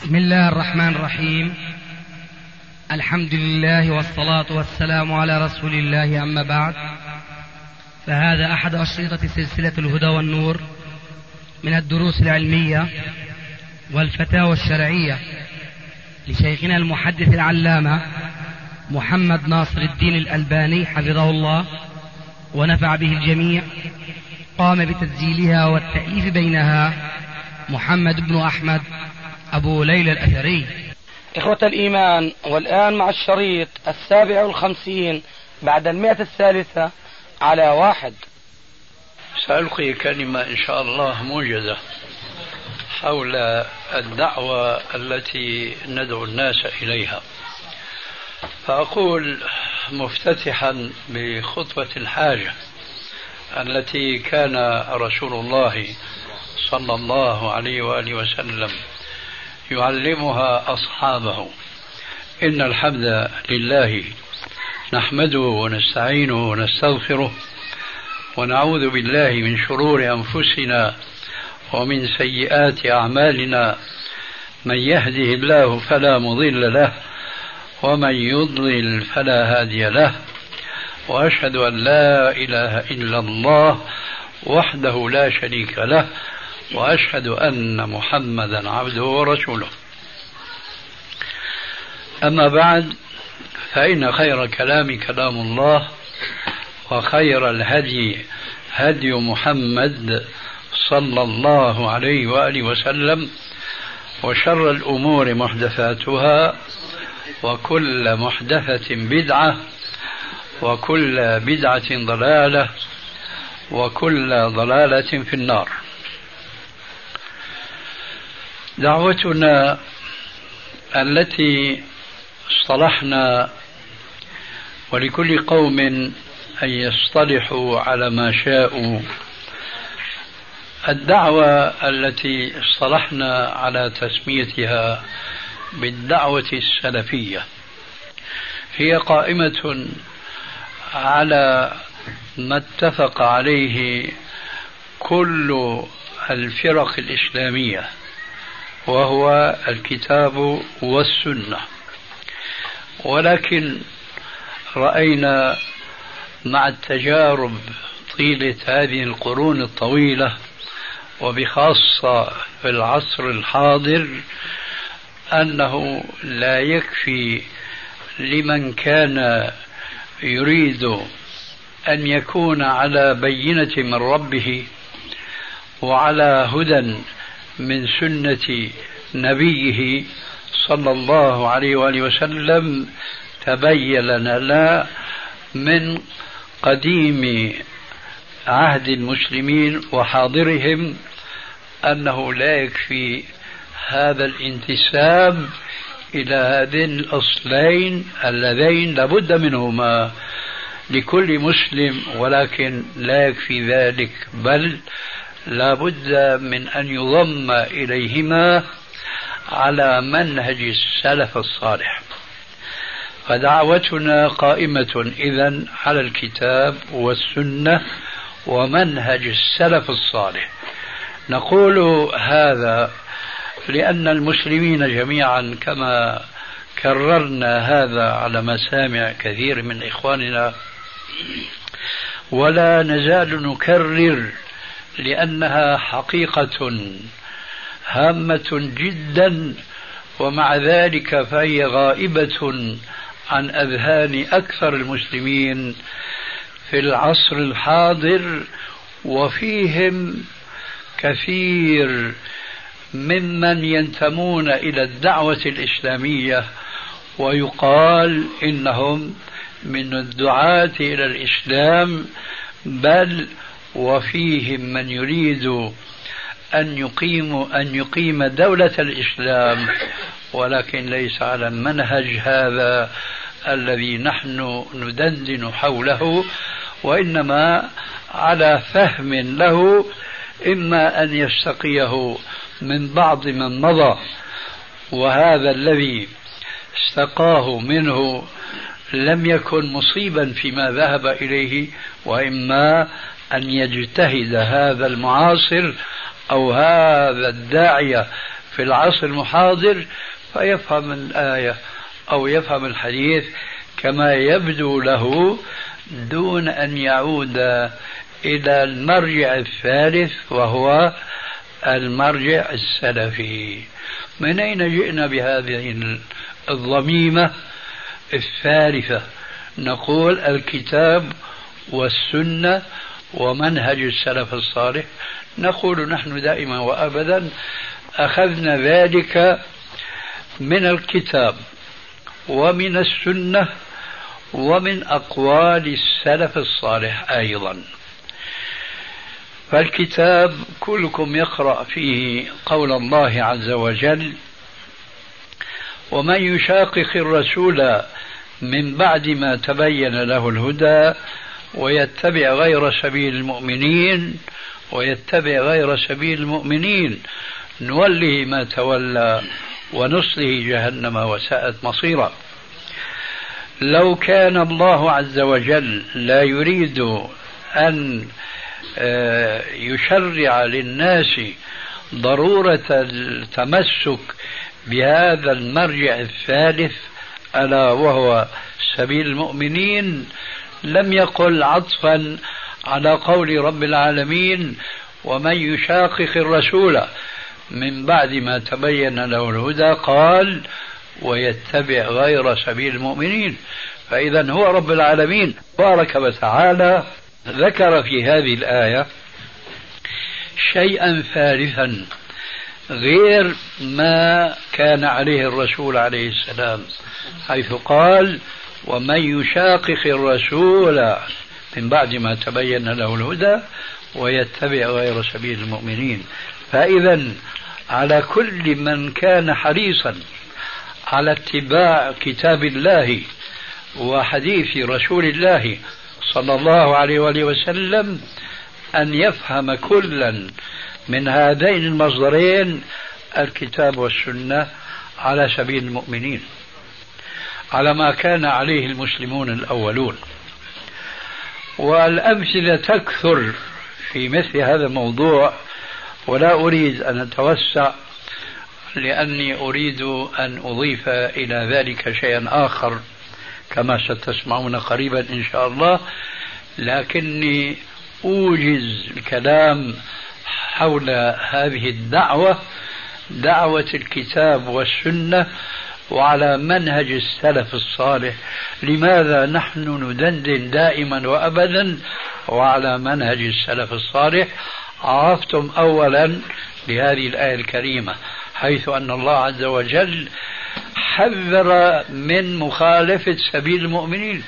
بسم الله الرحمن الرحيم. الحمد لله والصلاة والسلام على رسول الله، أما بعد، فهذا أحد أشرطة سلسلة الهدى والنور من الدروس العلمية والفتاوى الشرعية لشيخنا المحدث العلامة محمد ناصر الدين الألباني حفظه الله ونفع به الجميع. قام بتسجيلها والتأليف بينها محمد بن أحمد أبو ليلى الأثري. إخوة الإيمان، والآن مع الشريط 57 بعد 100 على 1. سألقي كلمة إن شاء الله موجزة حول الدعوة التي ندعو الناس إليها. فأقول مفتتحا بخطبة الحاجة التي كان رسول الله صلى الله عليه وآله وسلم يعلمها أصحابه: إن الحمد لله نحمده ونستعينه ونستغفره ونعوذ بالله من شرور أنفسنا ومن سيئات أعمالنا، من يهده الله فلا مضل له ومن يضلل فلا هادي له، وأشهد أن لا إله إلا الله وحده لا شريك له، وأشهد أن محمدا عبده ورسوله. أما بعد، فإن خير كلام كلام الله، وخير الهدي هدي محمد صلى الله عليه وآله وسلم، وشر الأمور محدثاتها، وكل محدثة بدعة، وكل بدعة ضلالة، وكل ضلالة في النار. دعوتنا التي اصطلحنا، ولكل قوم أن يصطلحوا على ما شاءوا، الدعوة التي اصطلحنا على تسميتها بالدعوة السلفية هي قائمة على ما اتفق عليه كل الفرق الإسلامية، وهو الكتاب والسنة. ولكن رأينا مع التجارب طيلة هذه القرون الطويلة، وبخاصة في العصر الحاضر، أنه لا يكفي لمن كان يريد أن يكون على بينة من ربه وعلى هدى من سنة نبيه صلى الله عليه وآله وسلم. تبين لنا من قديم عهد المسلمين وحاضرهم أنه لا يكفي هذا الانتساب إلى هذين الأصلين اللذين لابد منهما لكل مسلم، ولكن لا يكفي ذلك، بل لابد من أن يضم إليهما على منهج السلف الصالح. فدعوتنا قائمة إذن على الكتاب والسنة ومنهج السلف الصالح. نقول هذا لأن المسلمين جميعا، كما كررنا هذا على مسامع كثير من إخواننا ولا نزال نكرر، لأنها حقيقة هامة جدا، ومع ذلك فهي غائبة عن أذهان أكثر المسلمين في العصر الحاضر، وفيهم كثير ممن ينتمون إلى الدعوة الإسلامية ويقال إنهم من الدعاة إلى الإسلام، بل وفيهم من يريد أن يقيم دولة الإسلام، ولكن ليس على المنهج هذا الذي نحن ندندن حوله، وإنما على فهم له، إما أن يستقيه من بعض من مضى، وهذا الذي استقاه منه لم يكن مصيبا فيما ذهب إليه، وإما أن يجتهد هذا المعاصر أو هذا الداعية في العصر المحاضر فيفهم الآية أو يفهم الحديث كما يبدو له دون أن يعود إلى المرجع الثالث وهو المرجع السلفي. من أين جئنا بهذه الضميمة الثالثة؟ نقول الكتاب والسنة ومنهج السلف الصالح. نقول نحن دائما وأبدا أخذنا ذلك من الكتاب ومن السنة ومن أقوال السلف الصالح أيضا. فالكتاب كلكم يقرأ فيه قول الله عز وجل: ومن يشاقق الرسول من بعد ما تبين له الهدى ويتبع غير سبيل المؤمنين نوله ما تولى ونصله جهنم وساءت مصيرا. لو كان الله عز وجل لا يريد أن يشرع للناس ضرورة التمسك بهذا المرجع الثالث ألا وهو سبيل المؤمنين لم يقل عطفا على قول رب العالمين: ومن يشاقق الرسول من بعد ما تبين له الهدى قال ويتبع غير سبيل المؤمنين. فإذا هو رب العالمين بارك وتعالى ذكر في هذه الآية شيئا ثالثا غير ما كان عليه الرسول عليه السلام، حيث قال: ومن يشاقق الرسول من بعد ما تبين له الهدى ويتبع غير سبيل المؤمنين. فإذا على كل من كان حريصا على اتباع كتاب الله وحديث رسول الله صلى الله عليه وآله وسلم أن يفهم كلا من هذين المصدرين الكتاب والسنة على سبيل المؤمنين، على ما كان عليه المسلمون الأولون. والأمثلة تكثر في مثل هذا الموضوع، ولا أريد أن أتوسع لأني أريد أن أضيف إلى ذلك شيئا آخر كما ستسمعون قريبا إن شاء الله، لكني أوجز الكلام حول هذه الدعوة، دعوة الكتاب والسنة وعلى منهج السلف الصالح. لماذا نحن ندندن دائما وأبدا وعلى منهج السلف الصالح؟ عرفتم أولا لهذه الآية الكريمة، حيث أن الله عز وجل حذر من مخالفة سبيل المؤمنين،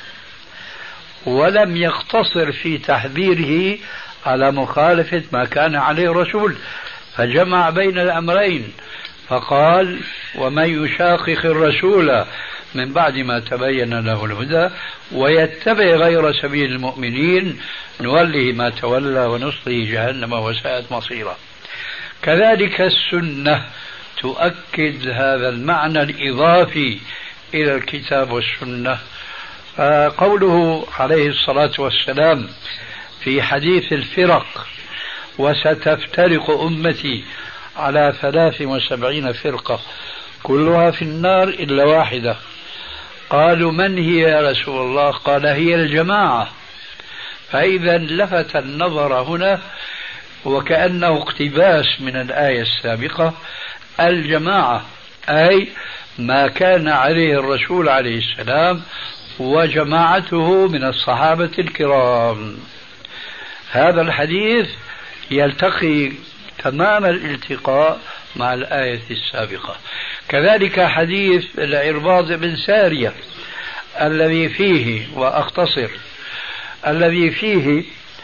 ولم يقتصر في تحذيره على مخالفة ما كان عليه الرسول، فجمع بين الأمرين فقال: ومن يشاقق الرسول من بعد ما تبين له الهدى ويتبع غير سبيل المؤمنين نوله ما تولى ونصله جهنم وساءت مصيرا. كذلك السنة تؤكد هذا المعنى الإضافي إلى الكتاب والسنة. قوله عليه الصلاة والسلام في حديث الفرق: وستفترق أمتي على 73 فرقة كلها في النار إلا واحدة. قالوا: من هي يا رسول الله؟ قال: هي الجماعة. فإذا لفت النظر هنا وكأنه اقتباس من الآية السابقة، الجماعة أي ما كان عليه الرسول عليه السلام وجماعته من الصحابة الكرام. هذا الحديث يلتقي تمام الالتقاء مع الآية السابقة. كذلك حديث العرباض بن سارية الذي فيه، وأختصر، الذي فيه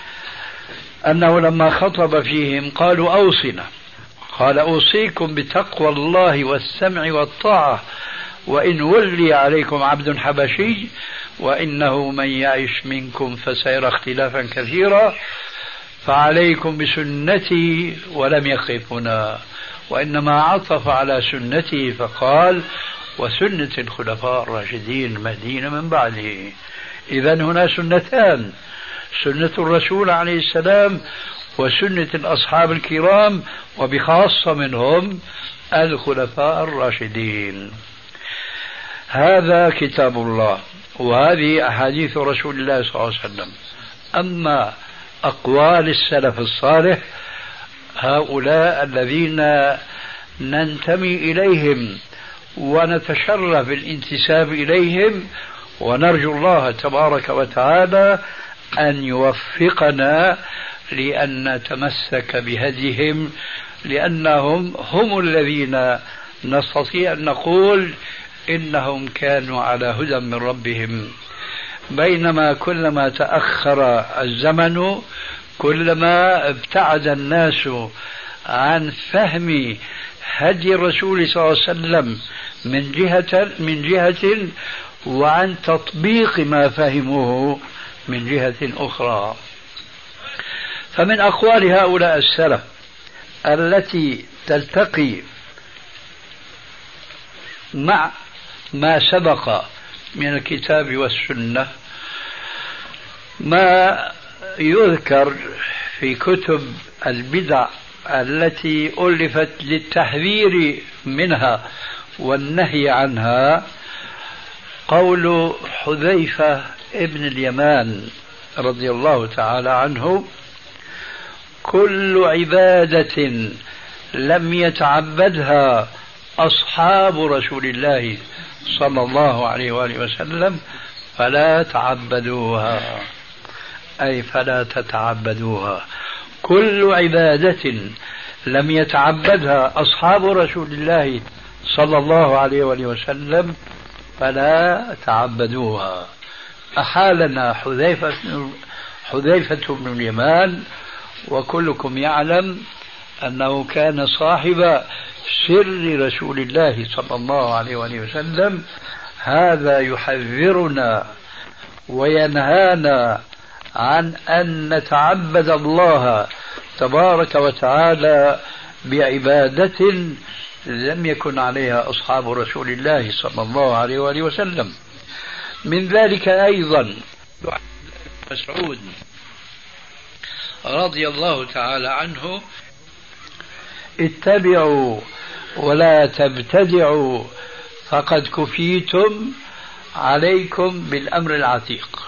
أنه لما خطب فيهم قالوا: أوصنا. قال: أوصيكم بتقوى الله والسمع والطاعة وإن ولي عليكم عبد حبشي وإنه من يعش منكم فسيرى اختلافا كثيرا فعليكم بسنتي. ولم يقف هنا، وإنما عطف على سنته فقال: وسنة الخلفاء الراشدين المهديين من بعده. إذن هنا سنتان: سنة الرسول عليه السلام وسنة الأصحاب الكرام، وبخاصة منهم الخلفاء الراشدين. هذا كتاب الله وهذه أحاديث رسول الله صلى الله عليه وسلم. أما أقوال السلف الصالح هؤلاء الذين ننتمي إليهم ونتشرف بالانتساب إليهم، ونرجو الله تبارك وتعالى أن يوفقنا لأن نتمسك بهديهم، لأنهم هم الذين نستطيع أن نقول إنهم كانوا على هدى من ربهم. بينما كلما تأخر الزمن كلما ابتعد الناس عن فهم هدي الرسول صلى الله عليه وسلم من جهة وعن تطبيق ما فهموه من جهة أخرى. فمن أقوال هؤلاء السلف التي تلتقي مع ما سبق من الكتاب والسنة ما يذكر في كتب البدع التي ألفت للتحذير منها والنهي عنها. قول حذيفة ابن اليمان رضي الله تعالى عنه: كل عبادة لم يتعبدها أصحاب رسول الله صلى الله عليه وآله وسلم فلا تعبدوها، أي فلا تتعبدوها. كل عبادة لم يتعبدها أصحاب رسول الله صلى الله عليه وآله وسلم فلا تعبدوها. أحالنا حذيفة بن اليمان، وكلكم يعلم أنه كان صاحب سر رسول الله صلى الله عليه وآله وسلم. هذا يحذرنا وينهانا عن أن نتعبد الله تبارك وتعالى بعبادة لم يكن عليها أصحاب رسول الله صلى الله عليه وآله وسلم. من ذلك أيضا مسعود رضي الله تعالى عنه: اتبعوا ولا تبتدعوا فقد كفيتم عليكم بالأمر العتيق.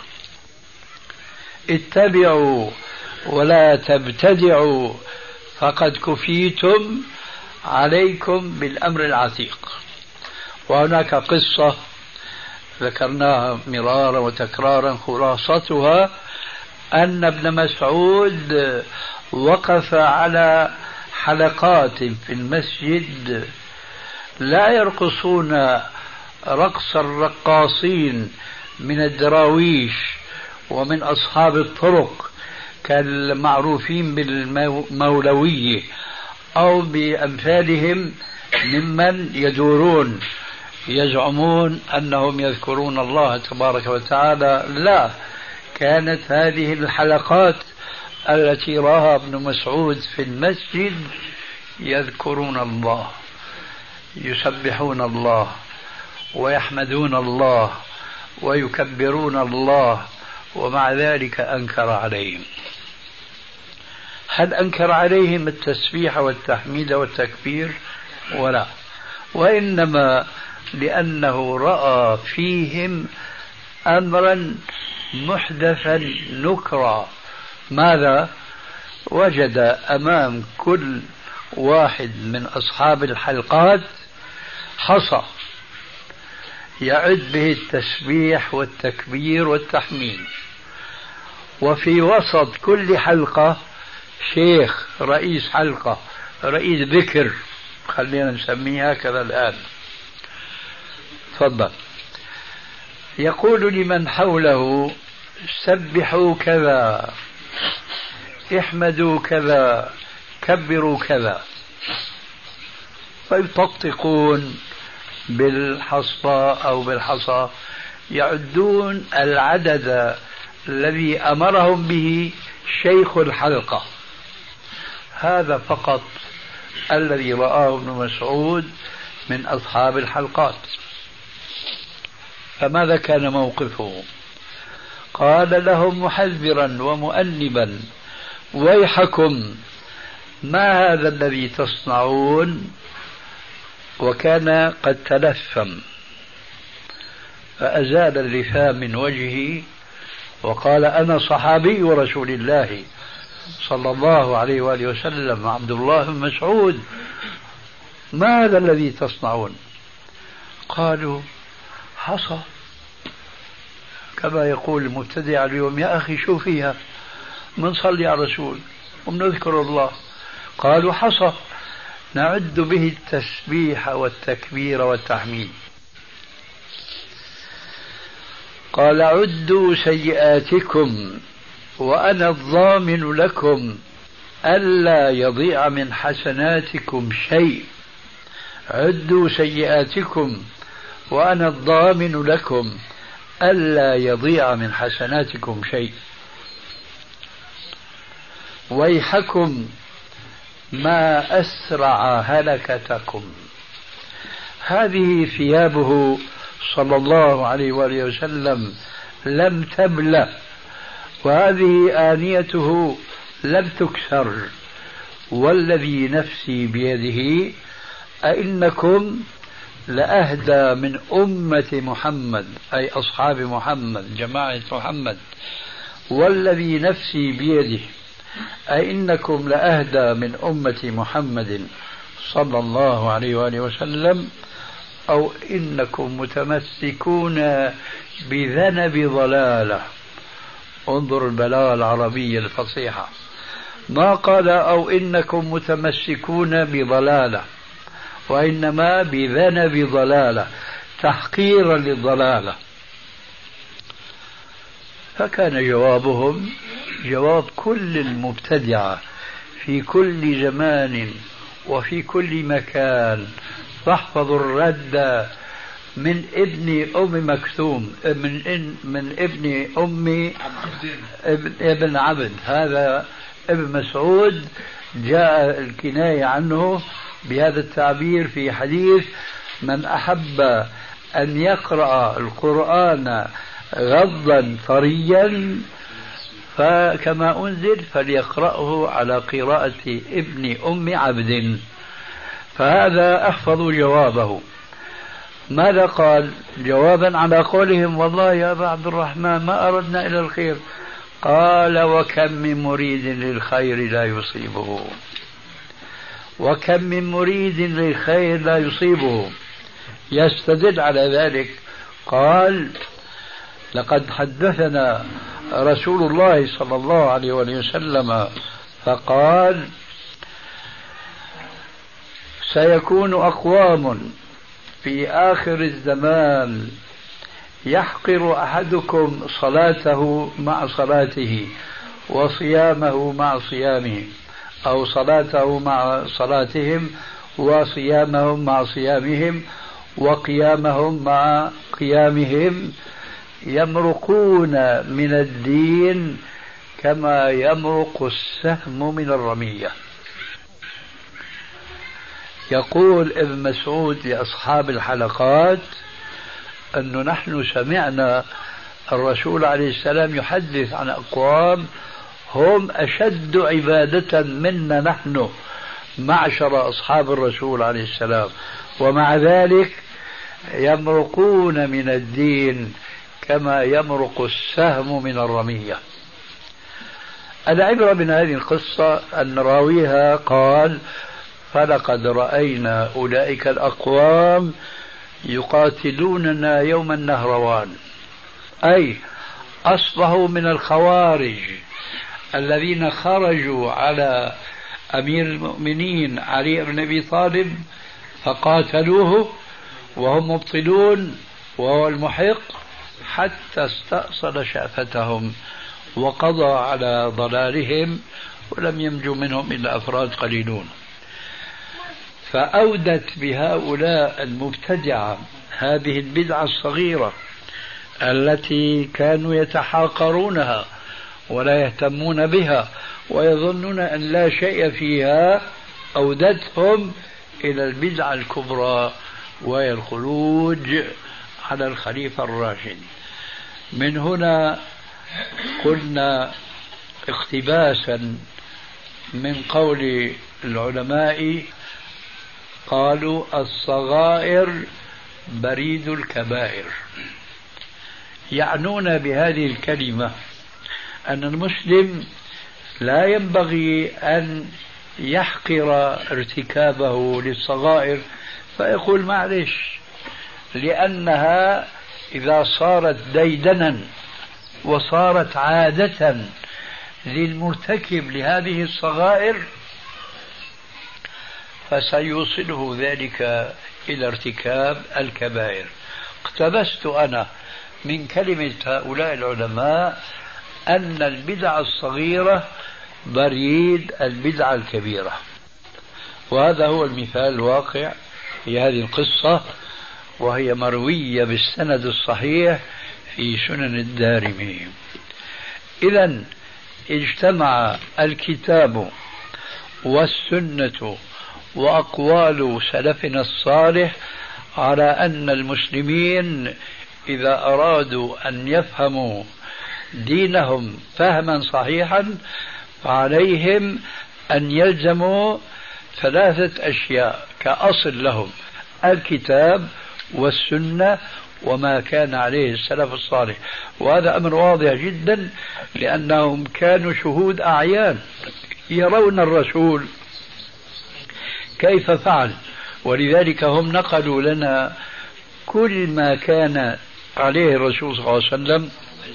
اتبعوا ولا تبتدعوا فقد كفيتم عليكم بالأمر العتيق. وهناك قصة ذكرناها مرارا وتكرارا، خلاصتها أن ابن مسعود وقف على حلقات في المسجد لا يرقصون رقص الرقاصين من الدراويش ومن أصحاب الطرق كالمعروفين بالمولوية أو بأمثالهم ممن يدورون يزعمون أنهم يذكرون الله تبارك وتعالى. لا، كانت هذه الحلقات التي راها ابن مسعود في المسجد يذكرون الله، يسبحون الله ويحمدون الله ويكبرون الله، ومع ذلك أنكر عليهم. هل أنكر عليهم التسبيح والتحميد والتكبير؟ ولا، وإنما لأنه رأى فيهم أمرا محدثا نكرا. ماذا؟ وجد أمام كل واحد من أصحاب الحلقات حصى يعد به التسبيح والتكبير والتحميد، وفي وسط كل حلقة شيخ رئيس حلقة، رئيس ذكر، خلينا نسميها كذا الآن. تفضل. يقول لمن حوله: سبحوا كذا، احمدوا كذا، كبروا كذا، فيطقطقون بالحصى أو بالحصى، يعدون العدد الذي أمرهم به شيخ الحلقة. هذا فقط الذي رآه ابن مسعود من أصحاب الحلقات. فماذا كان موقفه؟ قال لهم محذرا ومؤنبا: ويحكم، ما هذا الذي تصنعون؟ وكان قد تلثم، فأزال اللثام من وجهه وقال: أنا صحابي رسول الله صلى الله عليه وآله وسلم عبد الله بن مسعود، ما هذا الذي تصنعون؟ قالوا: حصى، كما يقول المبتدع اليوم: يا أخي شو فيها، منصلي على الرسول ومنذكر الله. قالوا: حصى نعد به التسبيح والتكبير والتحميد. قال: عدوا سيئاتكم وأنا الضامن لكم ألا يضيع من حسناتكم شيء. عدوا سيئاتكم وأنا الضامن لكم ألا يضيع من حسناتكم شيء. ويحكم ما أسرع هلكتكم. هذه ثيابه صلى الله عليه وآله وسلم لم تبلى، وهذه آنيته لم تكسر. والذي نفسي بيده أئنكم لأهدى من أمة محمد، أي أصحاب محمد جماعة محمد. والذي نفسي بيده أئنكم لأهدى من أمة محمد صلى الله عليه وآله وسلم، أو إنكم متمسكون بذنب ضلالة. انظر البلاغة العربية الفصيحة، ما قال أو إنكم متمسكون بضلالة، وإنما بذنب ضلالة، تحقيرا للضلالة. فكان جوابهم جواب كل المبتدعة في كل زمان وفي كل مكان. فاحفظوا الرد من ابن أم مكتوم، من ابن أم ابن عبد، هذا ابن مسعود، جاء الكناية عنه بهذا التعبير في حديث: من أحب أن يقرأ القرآن غضا طريا فكما أنزل فليقرأه على قراءة ابن أم عبد. فهذا أحفظ جوابه. ماذا قال جوابا على قولهم: والله يا أبا عبد الرحمن ما أردنا إلى الخير؟ قال: وكم من مريد للخير لا يصيبه، وكم من مريد للخير لا يصيبه. يستدل على ذلك قال: لقد حدثنا رسول الله صلى الله عليه وسلم فقال: سيكون أقوام في آخر الزمان يحقر أحدكم صلاته مع صلاته وصيامه مع صيامه، أو صلاته مع صلاتهم وصيامهم مع صيامهم وقيامهم مع قيامهم، يمرقون من الدين كما يمرق السهم من الرمية. يقول ابن مسعود لأصحاب الحلقات أنه نحن سمعنا الرسول عليه السلام يحدث عن أقوام هم أشد عبادة منا نحن معشر أصحاب الرسول عليه السلام، ومع ذلك يمرقون من الدين كما يمرق السهم من الرمية. العبرة من هذه القصة أن راويها قال: فلقد رأينا أولئك الأقوام يقاتلوننا يوم النهروان، أي أصبحوا من الخوارج الذين خرجوا على أمير المؤمنين علي بن أبي طالب فقاتلوه وهم مبطلون وهو المحق، حتى استأصل شأفتهم وقضى على ضلالهم، ولم ينجو منهم إلا أفراد قليلون. فأودت بهؤلاء المبتدعة هذه البدعة الصغيرة التي كانوا يتحاقرونها ولا يهتمون بها ويظنون أن لا شيء فيها، أودتهم إلى البدعة الكبرى وهي الخروج على الخليفة الراشد. من هنا قلنا اقتباسا من قول العلماء: قالوا الصغائر بريد الكبائر. يعنون بهذه الكلمة أن المسلم لا ينبغي أن يحقر ارتكابه للصغائر فيقول معلش، لأنها إذا صارت ديدنا وصارت عادة للمرتكب لهذه الصغائر فسيوصله ذلك إلى ارتكاب الكبائر. اقتبست أنا من كلمة هؤلاء العلماء أن البدعة الصغيرة بريد البدعة الكبيرة، وهذا هو المثال الواقع في هذه القصة، وهي مروية بالسند الصحيح في سنن الدارمي. إذن اجتمع الكتاب والسنة وأقوال سلفنا الصالح على أن المسلمين إذا أرادوا أن يفهموا دينهم فهما صحيحا فعليهم أن يلزموا ثلاثة أشياء كأصل لهم: الكتاب والسنة وما كان عليه السلف الصالح. وهذا أمر واضح جدا، لأنهم كانوا شهود أعيان يرون الرسول كيف فعل، ولذلك هم نقلوا لنا كل ما كان عليه الرسول صلى الله عليه وسلم،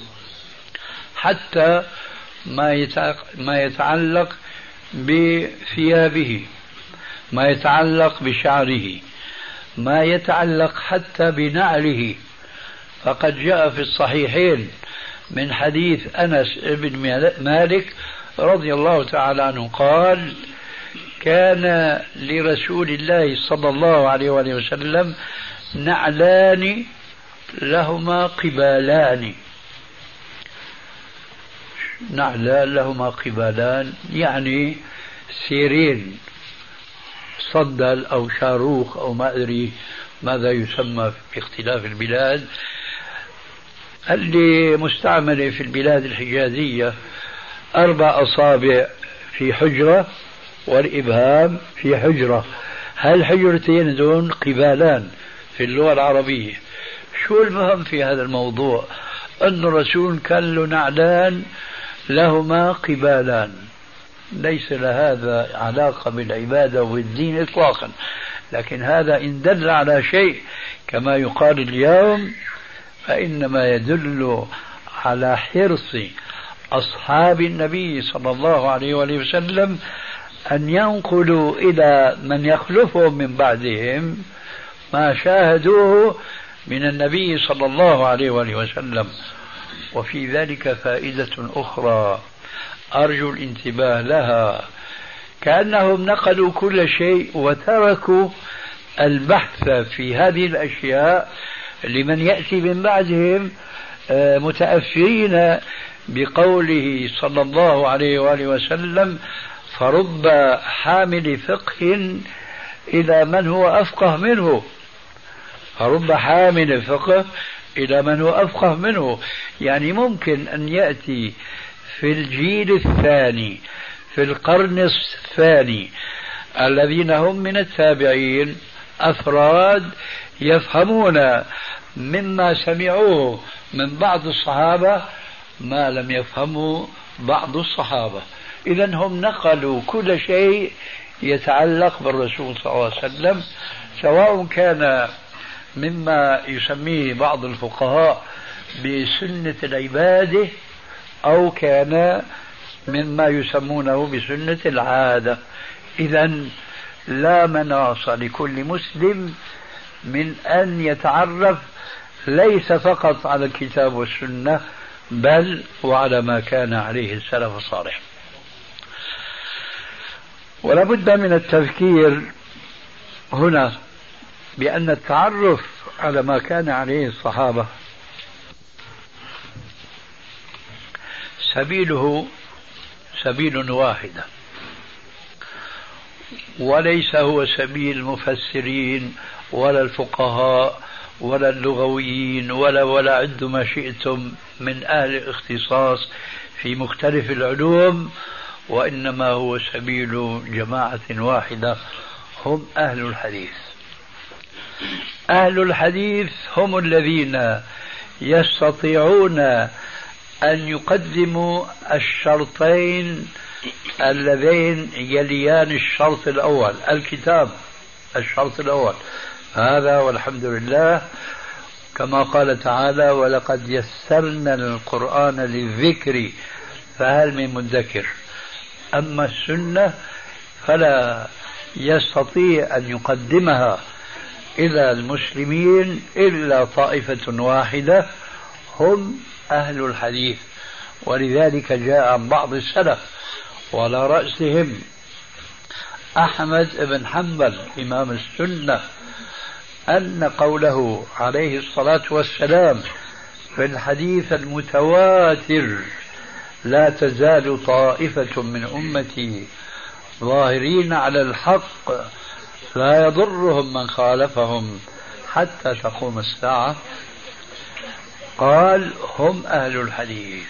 حتى ما يتعلق بثيابه، ما يتعلق بشعره، ما يتعلق حتى بنعله. فقد جاء في الصحيحين من حديث أنس بن مالك رضي الله تعالى عنه قال: كان لرسول الله صلى الله عليه وآله وسلم نعلان لهما قبالان. نعلان لهما قبالان يعني سيرين، صندل أو شاروخ أو ما أدري ماذا يسمى في اختلاف البلاد. اللي مستعملة في البلاد الحجازية 4 أصابع في حجرة والإبهام في حجرة، هالحجرتين دون قبالان في اللغة العربية. شو المهم في هذا الموضوع؟ أن الرسول كان له نعلان لهما قبالان، ليس لهذا علاقة بالعبادة والدين إطلاقا، لكن هذا إن دل على شيء كما يقال اليوم فإنما يدل على حرص أصحاب النبي صلى الله عليه وسلم أن ينقلوا إلى من يخلفهم من بعدهم ما شاهدوه من النبي صلى الله عليه وسلم. وفي ذلك فائدة أخرى أرجو الانتباه لها، كأنهم نقلوا كل شيء وتركوا البحث في هذه الأشياء لمن يأتي من بعدهم، متأثرين بقوله صلى الله عليه وآله وسلم: فرب حامل فقه إلى من هو أفقه منه. فرب حامل فقه إلى من هو أفقه منه، يعني ممكن أن يأتي في الجيل الثاني في القرن الثاني الذين هم من التابعين أفراد يفهمون مما سمعوه من بعض الصحابة ما لم يفهموا بعض الصحابة. إذن هم نقلوا كل شيء يتعلق بالرسول صلى الله عليه وسلم، سواء كان مما يسميه بعض الفقهاء بسنة العبادة أو كان مما يسمونه بسنة العادة. إذن لا مناص لكل مسلم من أن يتعرف ليس فقط على الكتاب والسنة بل وعلى ما كان عليه السلف الصالح. ولا بد من التذكير هنا بأن التعرف على ما كان عليه الصحابة سبيله سبيل واحدة، وليس هو سبيل المفسرين ولا الفقهاء ولا اللغويين ولا عد ما شئتم من أهل الاختصاص في مختلف العلوم، وإنما هو سبيل جماعة واحدة هم أهل الحديث. أهل الحديث هم الذين يستطيعون أن يقدموا الشرطين اللذين يليان الشرط الأول، الكتاب الشرط الأول هذا، والحمد لله كما قال تعالى: ولقد يسرنا القرآن للذكر فهل من مدكر. أما السنة فلا يستطيع أن يقدمها إلى المسلمين إلا طائفة واحدة، هم أهل الحديث. ولذلك جاء عن بعض السلف وعلى رأسهم أحمد بن حنبل إمام السنة أن قوله عليه الصلاة والسلام في الحديث المتواتر: لا تزال طائفة من أمتي ظاهرين على الحق لا يضرهم من خالفهم حتى تقوم الساعة، قال: هم أهل الحديث.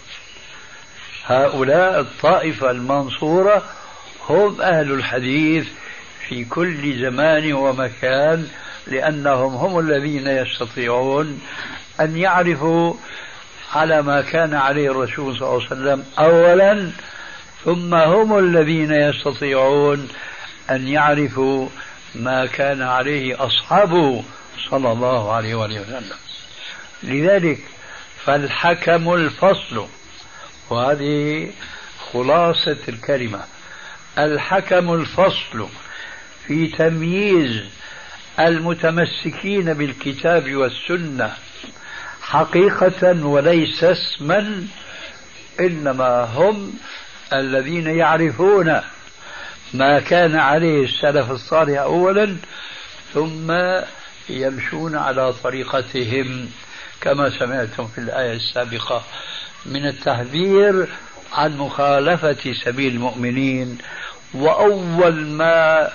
هؤلاء الطائفة المنصورة هم أهل الحديث في كل زمان ومكان، لأنهم هم الذين يستطيعون أن يعرفوا على ما كان عليه الرسول صلى الله عليه وسلم أولا، ثم هم الذين يستطيعون أن يعرفوا ما كان عليه أصحابه صلى الله عليه وسلم. لذلك فالحكم الفصل، وهذه خلاصة الكلمة، الحكم الفصل في تمييز المتمسكين بالكتاب والسنة حقيقة وليس اسما، إنما هم الذين يعرفون ما كان عليه السلف الصالح أولا، ثم يمشون على طريقتهم كما سمعتم في الآية السابقة من التحذير عن مخالفة سبيل المؤمنين. وأول ما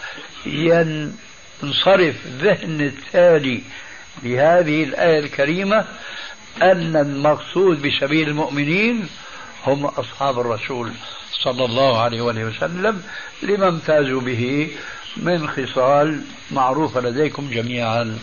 ينصرف ذهن التالي لهذه الآية الكريمة أن المقصود بسبيل المؤمنين هم أصحاب الرسول صلى الله عليه وسلم، لما امتازوا به من خصال معروفة لديكم جميعا.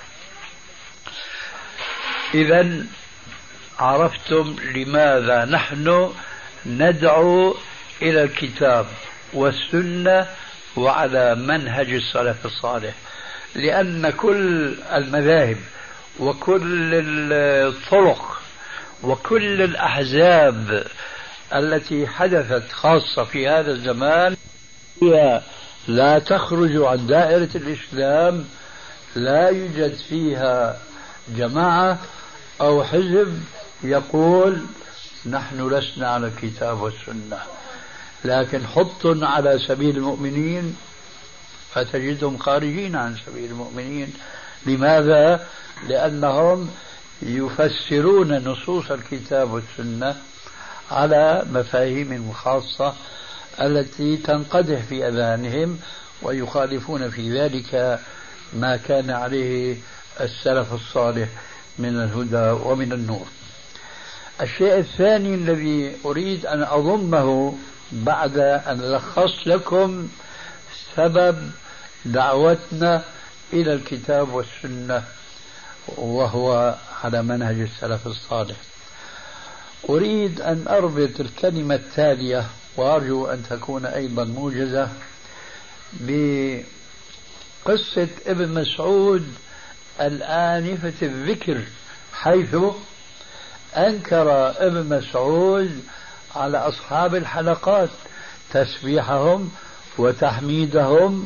إذن عرفتم لماذا نحن ندعو إلى الكتاب والسنة وعلى منهج السلف الصالح، لأن كل المذاهب وكل الطرق وكل الأحزاب التي حدثت خاصة في هذا الزمان هي لا تخرج عن دائرة الإسلام، لا يوجد فيها جماعة أو حزب يقول نحن لسنا على الكتاب والسنة، لكن حط على سبيل المؤمنين فتجدهم خارجين عن سبيل المؤمنين. لماذا؟ لأنهم يفسرون نصوص الكتاب والسنة على مفاهيم خاصة التي تنقدح في أذهانهم، ويخالفون في ذلك ما كان عليه السلف الصالح من الهدى ومن النور. الشيء الثاني الذي أريد أن أضمه بعد أن ألخص لكم سبب دعوتنا إلى الكتاب والسنة وهو على منهج السلف الصالح، أريد أن أربط الكلمة التالية، وأرجو أن تكون أيضا موجزة، بقصة ابن مسعود الآنفة الذكر، حيث أنكر ابن مسعود على أصحاب الحلقات تسبيحهم وتحميدهم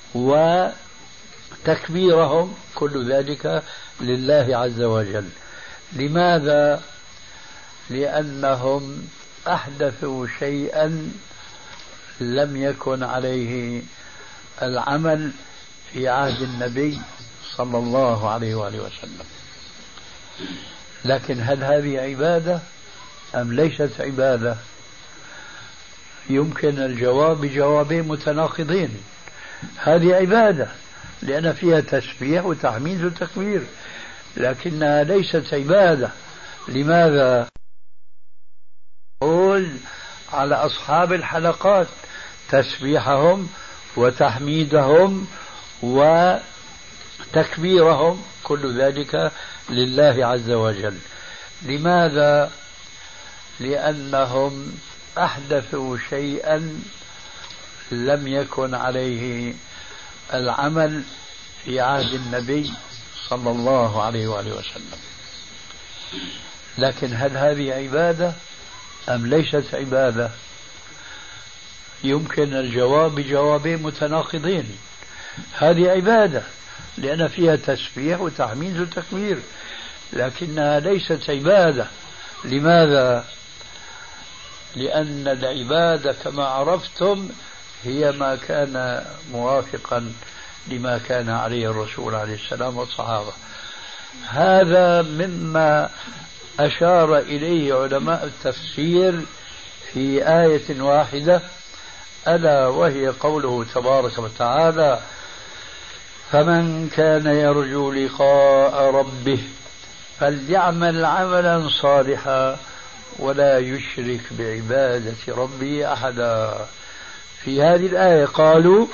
وتكبيرهم، كل ذلك لله عز وجل. لماذا؟ لأنهم أحدثوا شيئا لم يكن عليه العمل في عهد النبي صلى الله عليه وآله وسلم. لكن هل هذه عبادة أم ليست عبادة؟ يمكن الجواب بجوابين متناقضين. هذه عبادة لأن فيها تسبيح وتحميد وتكبير، لكنها ليست عبادة. لماذا؟ قول على أصحاب الحلقات تسبيحهم وتحميدهم وتكبيرهم كل ذلك لله عز وجل. لماذا؟ لأنهم أحدثوا شيئا لم يكن عليه العمل في عهد النبي صلى الله عليه وآله وسلم. لكن هل هذه عبادة أم ليست عبادة؟ يمكن الجواب بجوابين متناقضين. هذه عبادة لأن فيها تسبيح وتحميد وتكبير، لكنها ليست عبادة. لماذا؟ لأن العبادة كما عرفتم هي ما كان موافقا لما كان عليه الرسول عليه السلام والصحابة. هذا مما أشار إليه علماء التفسير في آية واحدة، ألا وهي قوله تبارك وتعالى: فمن كان يرجو لقاء ربه فليعمل عملا صالحا ولا يشرك بعبادة ربه أحدا. في هذه الآية قالوا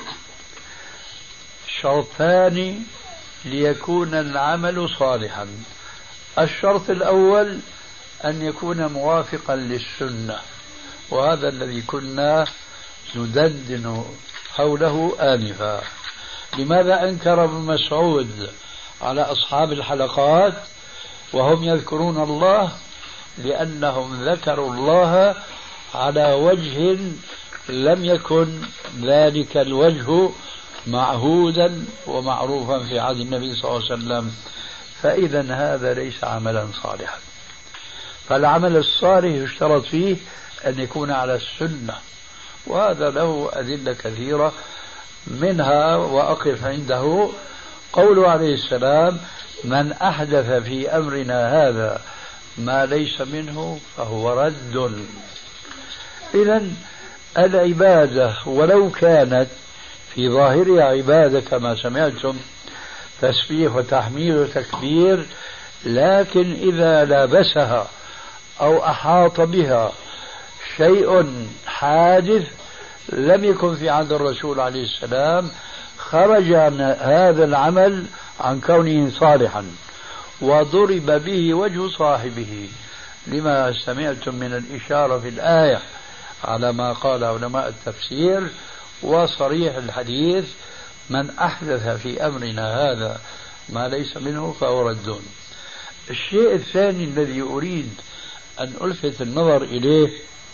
شرطان ليكون العمل صالحا. الشرط الأول أن يكون موافقا للسنة، وهذا الذي كنا ندندن حوله آنفا. لماذا أنكر ابن مسعود على أصحاب الحلقات وهم يذكرون الله؟ لأنهم ذكروا الله على وجه لم يكن ذلك الوجه معهودا ومعروفا في عهد النبي صلى الله عليه وسلم، فإذا هذا ليس عملا صالحا. فالعمل الصالح يشترط فيه أن يكون على السنة، وهذا له أدلة كثيرة، منها وأقف عنده قوله عليه السلام: من أحدث في أمرنا هذا ما ليس منه فهو رد. إذن العبادة ولو كانت في ظاهرها عبادة كما سمعتم، تسبيح وتحميد وتكبير، لكن إذا لابسها أو أحاط بها شيء حادث لم يكن في عهد الرسول عليه السلام، خرج عن هذا العمل عن كونه صالحا وضرب به وجه صاحبه، لما سمعتم من الإشارة في الآية على ما قال علماء التفسير. وصريح الحديث: من أحدث في أمرنا هذا ما ليس منه فهو رد. الشيء الثاني الذي أريد أن ألفت النظر إليه،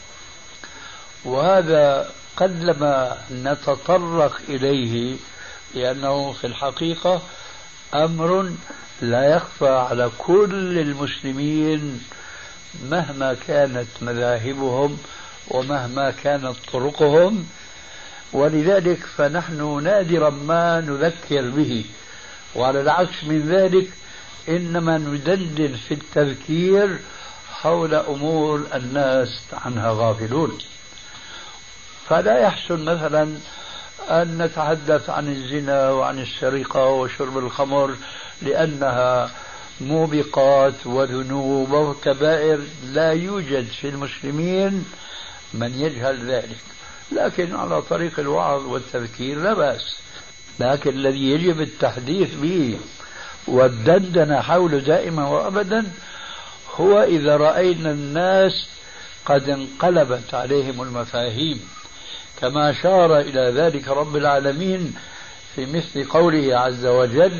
وهذا قلما نتطرق إليه لأنه في الحقيقة أمر لا يخفى على كل المسلمين مهما كانت مذاهبهم ومهما كانت طرقهم، ولذلك فنحن نادرا ما نذكر به، وعلى العكس من ذلك إنما ندندن في التذكير حول أمور الناس عنها غافلون. فلا يحسن مثلا أن نتحدث عن الزنا وعن السرقة وشرب الخمر لأنها موبقات وذنوب وكبائر، لا يوجد في المسلمين من يجهل ذلك، لكن على طريق الوعظ والتذكير لا بأس. لكن الذي يجب التحديث به والدندنة حوله دائما وأبدا هو إذا رأينا الناس قد انقلبت عليهم المفاهيم، كما أشار إلى ذلك رب العالمين في مثل قوله عز وجل: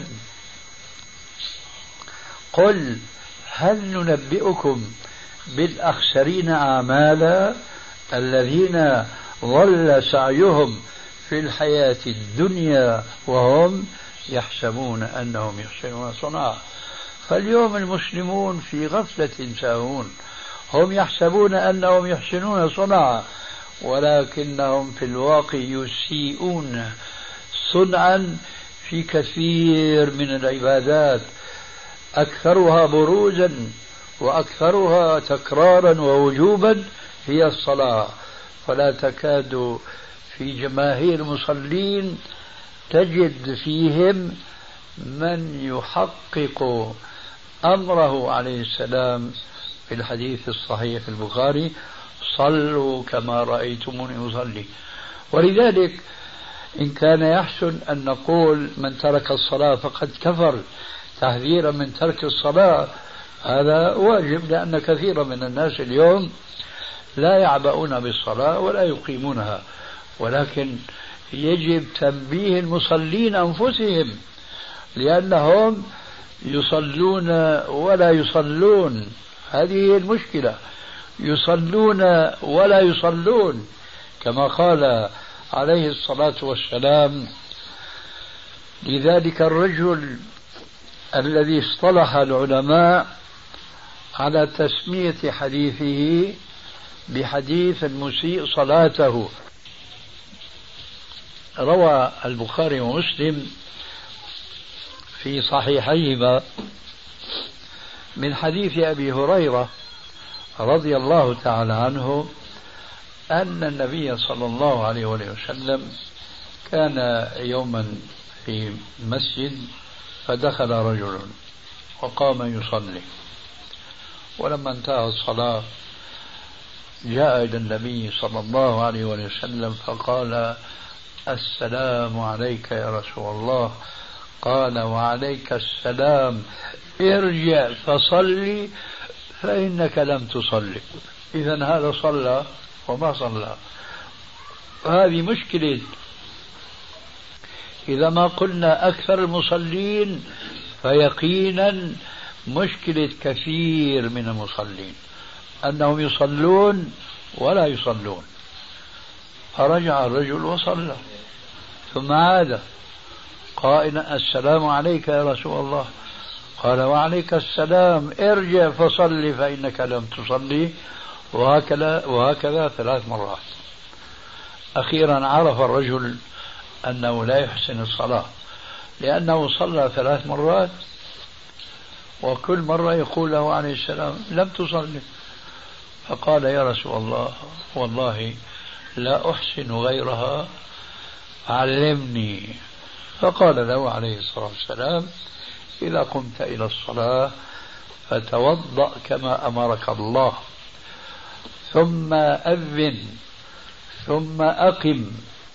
قل هل ننبئكم بالأخسرين أعمالا الذين ضل سعيهم في الحياة الدنيا وهم يحسبون أنهم يحسنون صنعا. فاليوم المسلمون في غفلة ساهون، هم يحسبون أنهم يحسنون صنعا ولكنهم في الواقع يسيئون صنعا في كثير من العبادات، أكثرها بروزا وأكثرها تكرارا ووجوبا هي الصلاة. فلا تكاد في جماهير المصلين تجد فيهم من يحقق أمره عليه السلام في الحديث الصحيح في البخاري: صلوا كما رأيتموني أصلي. ولذلك إن كان يحسن أن نقول من ترك الصلاة فقد كفر تحذيرا من ترك الصلاة، هذا واجب، لأن كثيرا من الناس اليوم لا يعبؤون بالصلاة ولا يقيمونها، ولكن يجب تنبيه المصلين أنفسهم، لأنهم يصلون ولا يصلون. هذه هي المشكلة، يصلون ولا يصلون، كما قال عليه الصلاة والسلام لذلك الرجل الذي اصطلح العلماء على تسمية حديثه بحديث المسيء صلاته. روى البخاري ومسلم في صحيحيهما من حديث أبي هريرة رضي الله تعالى عنه أن النبي صلى الله عليه وسلم كان يوما في مسجد فدخل رجل وقام يصلي، ولما انتهى الصلاة جاء إلى النبي صلى الله عليه وسلم فقال: السلام عليك يا رسول الله. قال: وعليك السلام، ارجع فصلي فإنك لم تصلي. إذن هذا صلى وما صلى. هذه مشكلة. إذا ما قلنا أكثر المصلين فيقينا مشكلة كثير من المصلين أنهم يصلون ولا يصلون. فرجع الرجل وصلى ثم عاد قائلا: السلام عليك يا رسول الله. قال: وعليك السلام، ارجع فصلي فإنك لم تصلي. وهكذا 3 مرات. أخيرا عرف الرجل أنه لا يحسن الصلاة، لأنه صلى 3 مرات وكل مرة يقول له عليه السلام: لم تصلي. فقال: يا رسول الله والله لا أحسن غيرها، علمني. فقال له عليه الصلاة والسلام: إذا قمت إلى الصلاة فتوضأ كما أمرك الله، ثم أذن، ثم أقم،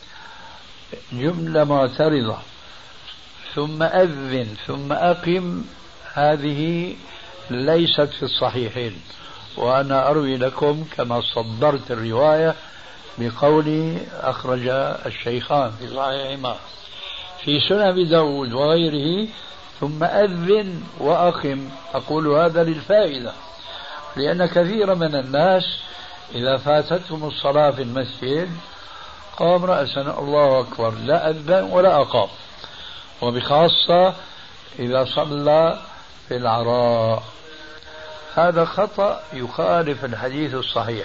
جملة معترضة، ثم أذن ثم أقم، هذه ليست في الصحيحين، وأنا أروي لكم كما صدرت الرواية بقولي أخرج الشيخان في صحيحهما. في سنن أبي داود وغيره ثم أذن وأقم. أقول هذا للفائدة، لأن كثير من الناس إذا فاتتهم الصلاة في المسجد قام رأسا الله أكبر، لا أذن ولا أقام، وبخاصة إذا صلى في العراء. هذا خطأ يخالف الحديث الصحيح.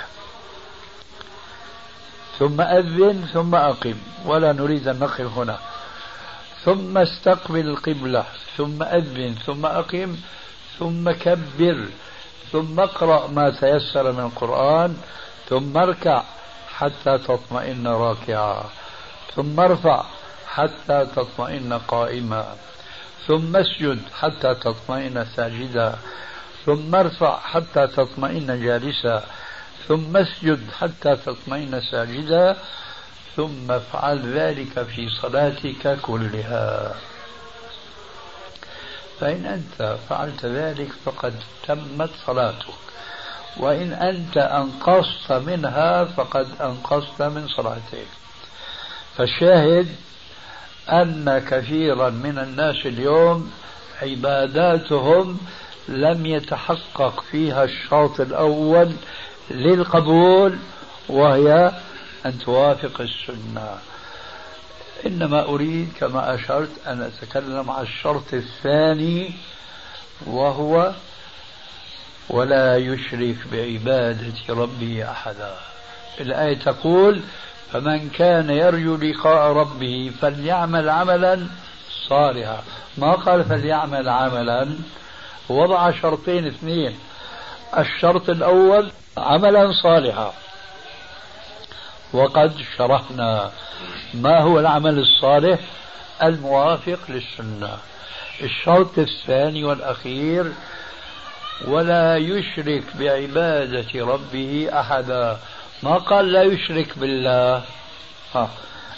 ثم أذن ثم أقم، ولا نريد أن نقف هنا. ثم استقبل القبلة، ثم أذن ثم أقم، ثم كبر، ثم اقرأ ما تيسر من القرآن، ثم اركع حتى تطمئن راكعا، ثم ارفع حتى تطمئن قائما، ثم اسجد حتى تطمئن ساجدا، ثم ارفع حتى تطمئن جالسا، ثم اسجد حتى تطمئن ساجدا، ثم افعل ذلك في صلاتك كلها. فإن أنت فعلت ذلك فقد تمت صلاتك، وإن أنت أنقصت منها فقد أنقصت من صلاتك. فالشاهد أن كثيرا من الناس اليوم عباداتهم لم يتحقق فيها الشرط الأول للقبول، وهي أن توافق السنة. إنما أريد كما أشرت أن أتكلم عن الشرط الثاني، وهو ولا يشرك بعبادة ربه أحدا. الآية تقول: فمن كان يرجو لقاء ربه فليعمل عملا صالحا. ما قال فليعمل عملا، وضع شرطين 2. الشرط الأول عملا صالحا، وقد شرحنا ما هو العمل الصالح الموافق للسنة. الشرط الثاني والأخير: ولا يشرك بعبادة ربه أحدا. ما قال لا يشرك بالله،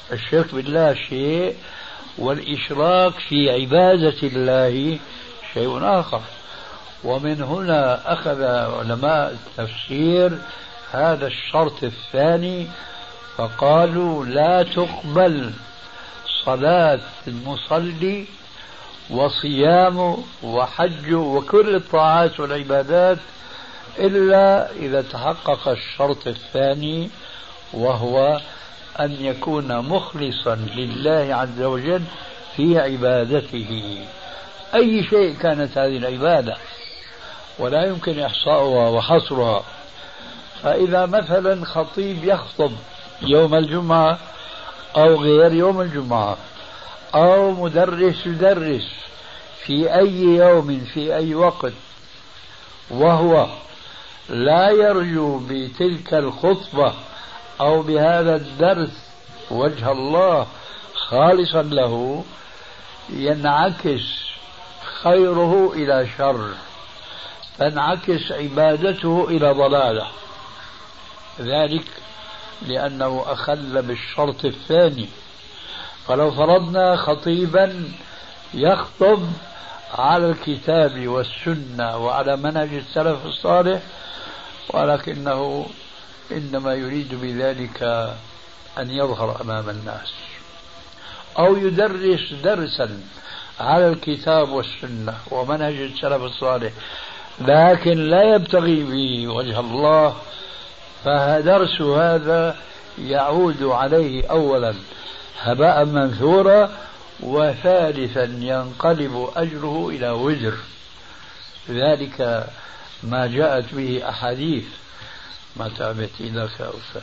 الشرك بالله شيء، والإشراك في عبادة الله شيء آخر. ومن هنا أخذ علماء التفسير هذا الشرط الثاني، فقالوا لا تقبل صلاة المصلي وصيامه وحجه وكل الطاعات والعبادات إلا إذا تحقق الشرط الثاني، وهو أن يكون مخلصا لله عز وجل في عبادته، أي شيء كانت هذه العبادة، ولا يمكن إحصاؤها وحصرها. فإذا مثلا خطيب يخطب يوم الجمعة أو غير يوم الجمعة، أو مدرس يدرس في أي يوم في أي وقت، وهو لا يرجو بتلك الخطبة أو بهذا الدرس وجه الله خالصا له، ينعكس خيره إلى شر، تنعكس عبادته إلى ضلالة، ذلك لأنه أخل بالشرط الثاني. فلو فرضنا خطيبا يخطب على الكتاب والسنة وعلى منهج السلف الصالح، ولكنه إنما يريد بذلك أن يظهر أمام الناس، أو يدرس درسا على الكتاب والسنة ومنهج السلف الصالح لكن لا يبتغي به وجه الله، فدرس هذا يعود عليه أولا هباء منثورا، وثالثا ينقلب أجره إلى وزر. ذلك ما جاءت به أحاديث. ما تعبت إيدك يا أستاذ؟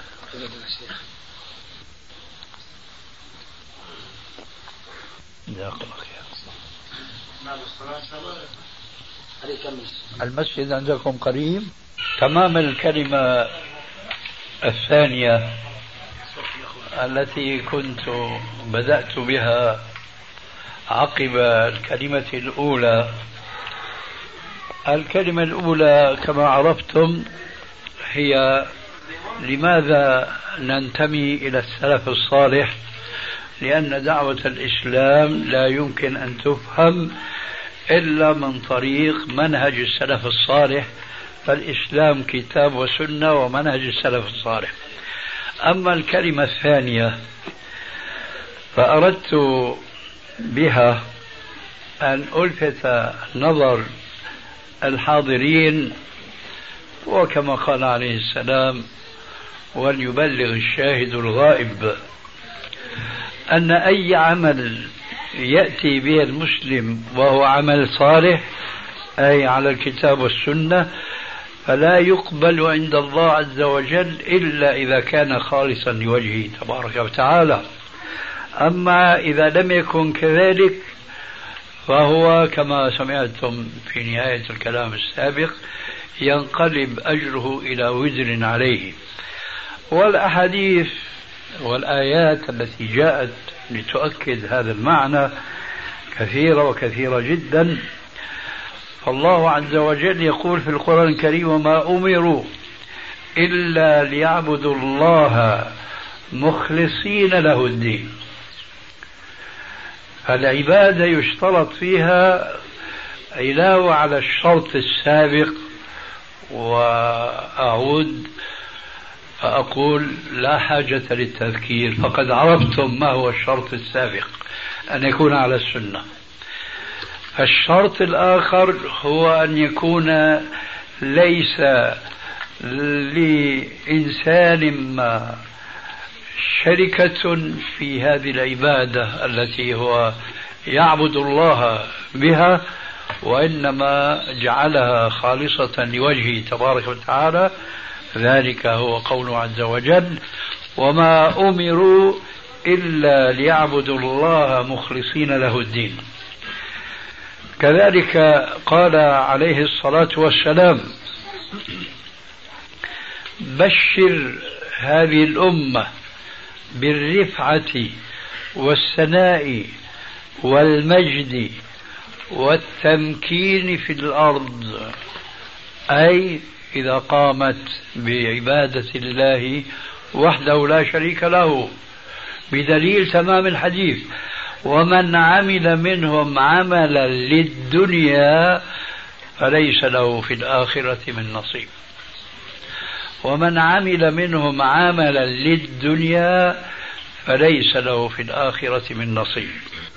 المسجد عندكم قريب؟ تمام. الكلمة الثانية التي كنت بدأت بها عقب الكلمة الأولى، الكلمة الأولى كما عرفتم هي لماذا ننتمي إلى السلف الصالح؟ لأن دعوة الإسلام لا يمكن أن تفهم إلا من طريق منهج السلف الصالح، فالإسلام كتاب وسنة ومنهج السلف الصالح. أما الكلمة الثانية فأردت بها أن ألفت نظر الحاضرين، وكما قال عليه السلام وليبلغ الشاهد الغائب، أن أي عمل يأتي به المسلم وهو عمل صالح أي على الكتاب والسنة فلا يقبل عند الله عز وجل إلا إذا كان خالصا لوجهه تبارك وتعالى. أما إذا لم يكن كذلك فهو كما سمعتم في نهاية الكلام السابق ينقلب أجره إلى وزر عليه. والأحاديث والآيات التي جاءت لتؤكد هذا المعنى كثيرة وكثيرة جدا. فالله عز وجل يقول في القرآن الكريم وما أمروا إلا ليعبدوا الله مخلصين له الدين. فالعبادة يشترط فيها علاوة على الشرط السابق، وأعود فأقول لا حاجة للتذكير، فقد عرفتم ما هو الشرط السابق، أن يكون على السنة. الشرط الآخر هو أن يكون ليس لإنسان ما شركة في هذه العبادة التي هو يعبد الله بها، وإنما جعلها خالصة لوجهه تبارك وتعالى. ذلك هو قوله عز وجل وما أمروا إلا ليعبدوا الله مخلصين له الدين. كذلك قال عليه الصلاة والسلام بشر هذه الأمة بالرفعة والثناء والمجد والتمكين في الأرض، أي إذا قامت بعبادة الله وحده لا شريك له بدليل تمام الحديث: ومن عمل منهم عملا للدنيا فليس له في الآخرة من نصيب. ومن عمل منهم عملا للدنيا فليس له في الآخرة من نصيب.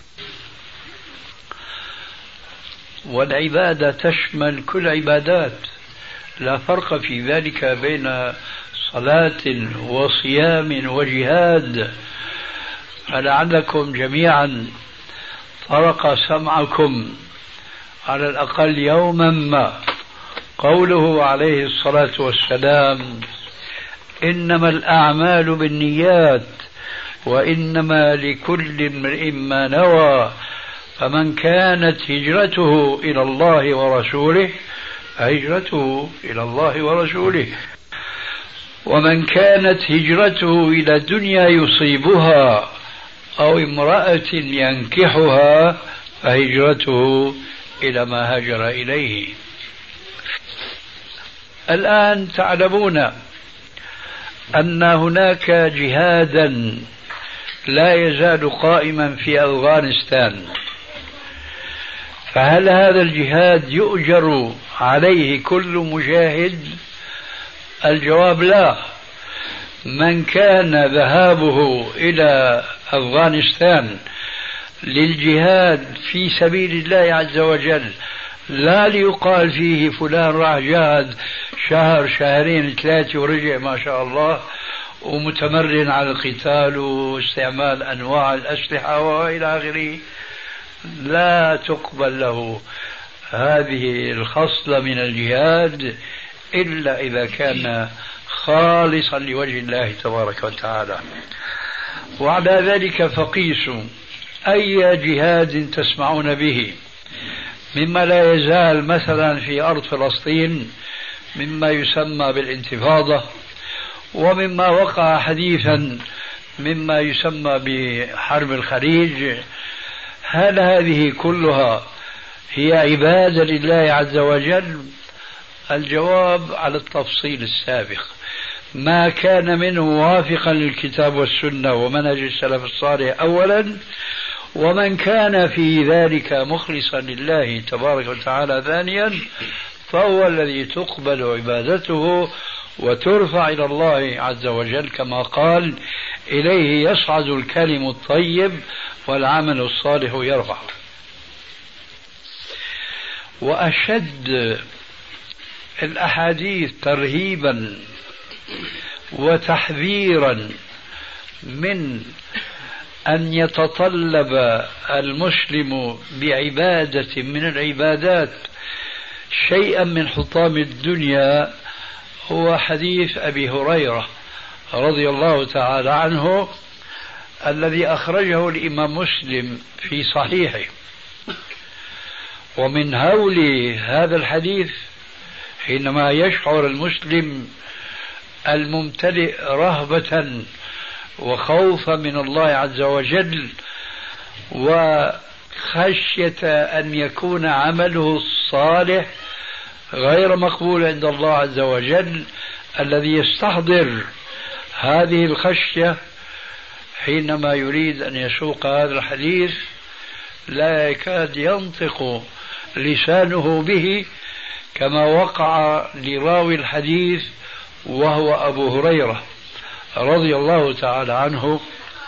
والعبادة تشمل كل عبادات، لا فرق في ذلك بين صلاة وصيام وجهاد. فلعلكم جميعا طرق سمعكم على الأقل يوما ما قوله عليه الصلاة والسلام: إنما الأعمال بالنيات وإنما لكل امرئ ما نوى، فمن كانت هجرته إلى الله ورسوله فهجرته إلى الله ورسوله، ومن كانت هجرته إلى دنيا يصيبها أو امرأة ينكحها فهجرته إلى ما هاجر إليه. الآن تعلمون أن هناك جهادا لا يزال قائما في أفغانستان، فهل هذا الجهاد يؤجر عليه كل مجاهد؟ الجواب لا. من كان ذهابه إلى أفغانستان للجهاد في سبيل الله عز وجل، لا ليقال فيه فلان راح جاهد شهر شهرين ثلاثة ورجع ما شاء الله ومتمرن على القتال واستعمال أنواع الأسلحة وإلى آخره، لا تقبل له هذه الخصلة من الجهاد إلا إذا كان خالصا لوجه الله تبارك وتعالى. وعلى ذلك فقيسوا أي جهاد تسمعون به مما لا يزال مثلا في أرض فلسطين مما يسمى بالانتفاضة، ومما وقع حديثا مما يسمى بحرب الخليج، هل هذه كلها هي عبادة لله عز وجل؟ الجواب على التفصيل السابق: ما كان منه موافقا للكتاب والسنة ومنهج السلف الصالح أولا، ومن كان في ذلك مخلصا لله تبارك وتعالى ثانيا، فهو الذي تقبل عبادته وترفع إلى الله عز وجل، كما قال: إليه يصعد الكلم الطيب والعمل الصالح يرفع. وأشد الأحاديث ترهيبا وتحذيرا من أن يتطلب المسلم بعبادة من العبادات شيئا من حطام الدنيا هو حديث أبي هريرة رضي الله تعالى عنه الذي أخرجه الإمام مسلم في صحيحه. ومن هول هذا الحديث حينما يشعر المسلم الممتلئ رهبة وخوفا من الله عز وجل وخشية أن يكون عمله الصالح غير مقبول عند الله عز وجل، الذي يستحضر هذه الخشية حينما يريد أن يسوق هذا الحديث لا يكاد ينطق لسانه به، كما وقع لراوي الحديث وهو أبو هريرة رضي الله تعالى عنه،